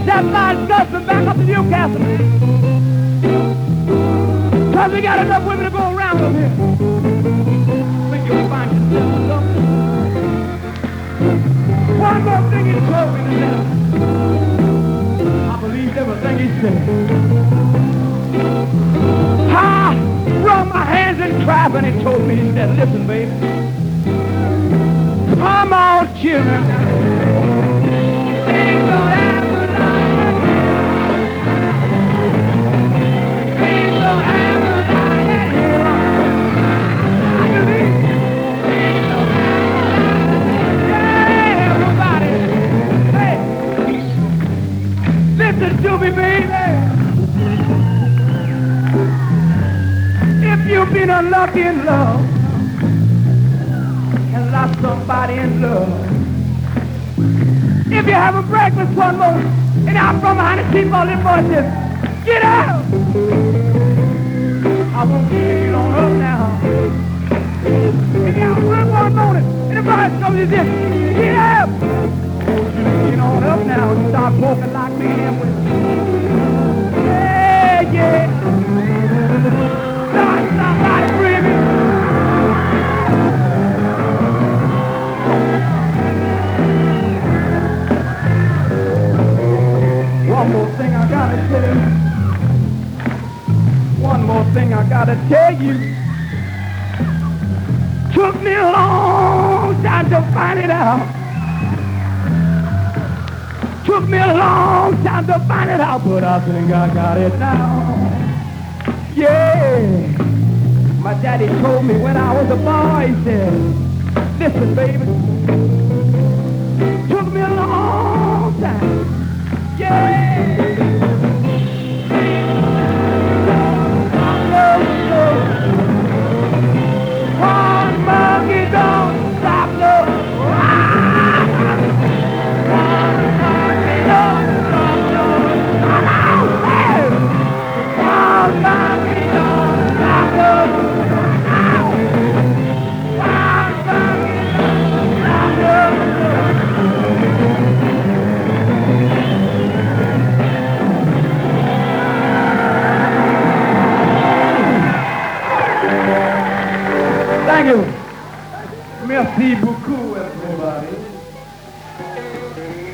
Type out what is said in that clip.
that line Dustin back up to Newcastle. Cause we got enough women to go around up here. Think you'll find yourself something. One more thing he told me to tell. I believed everything he said. I wrung my hands and cried when he told me, he said, listen, baby. Come on, children. Things don't happen like things don't happen like I believe. Things don't happen like yeah, everybody. Hey, listen to me, baby. If you've been unlucky in love and lost somebody in love, if you're having breakfast one morning and out from behind the sheep all them voices, get out! I want you to get on up now. If you're out one morning and the voice comes as this, get out! I want you to get on up now and start walking like me and with yeah, yeah. Start somebody breathing. One more thing I gotta tell you. One more thing I gotta tell you. Took me a long time to find it out. Took me a long time to find it out, but I think I got it now. Yeah. My daddy told me when I was a boy, he said, listen, baby. Took me a long time. Yeah. One monkey don't stop no. One monkey don't stop no. Come on, man. One monkey don't stop no. One monkey don't stop no. Thank you. Merci beaucoup, everybody.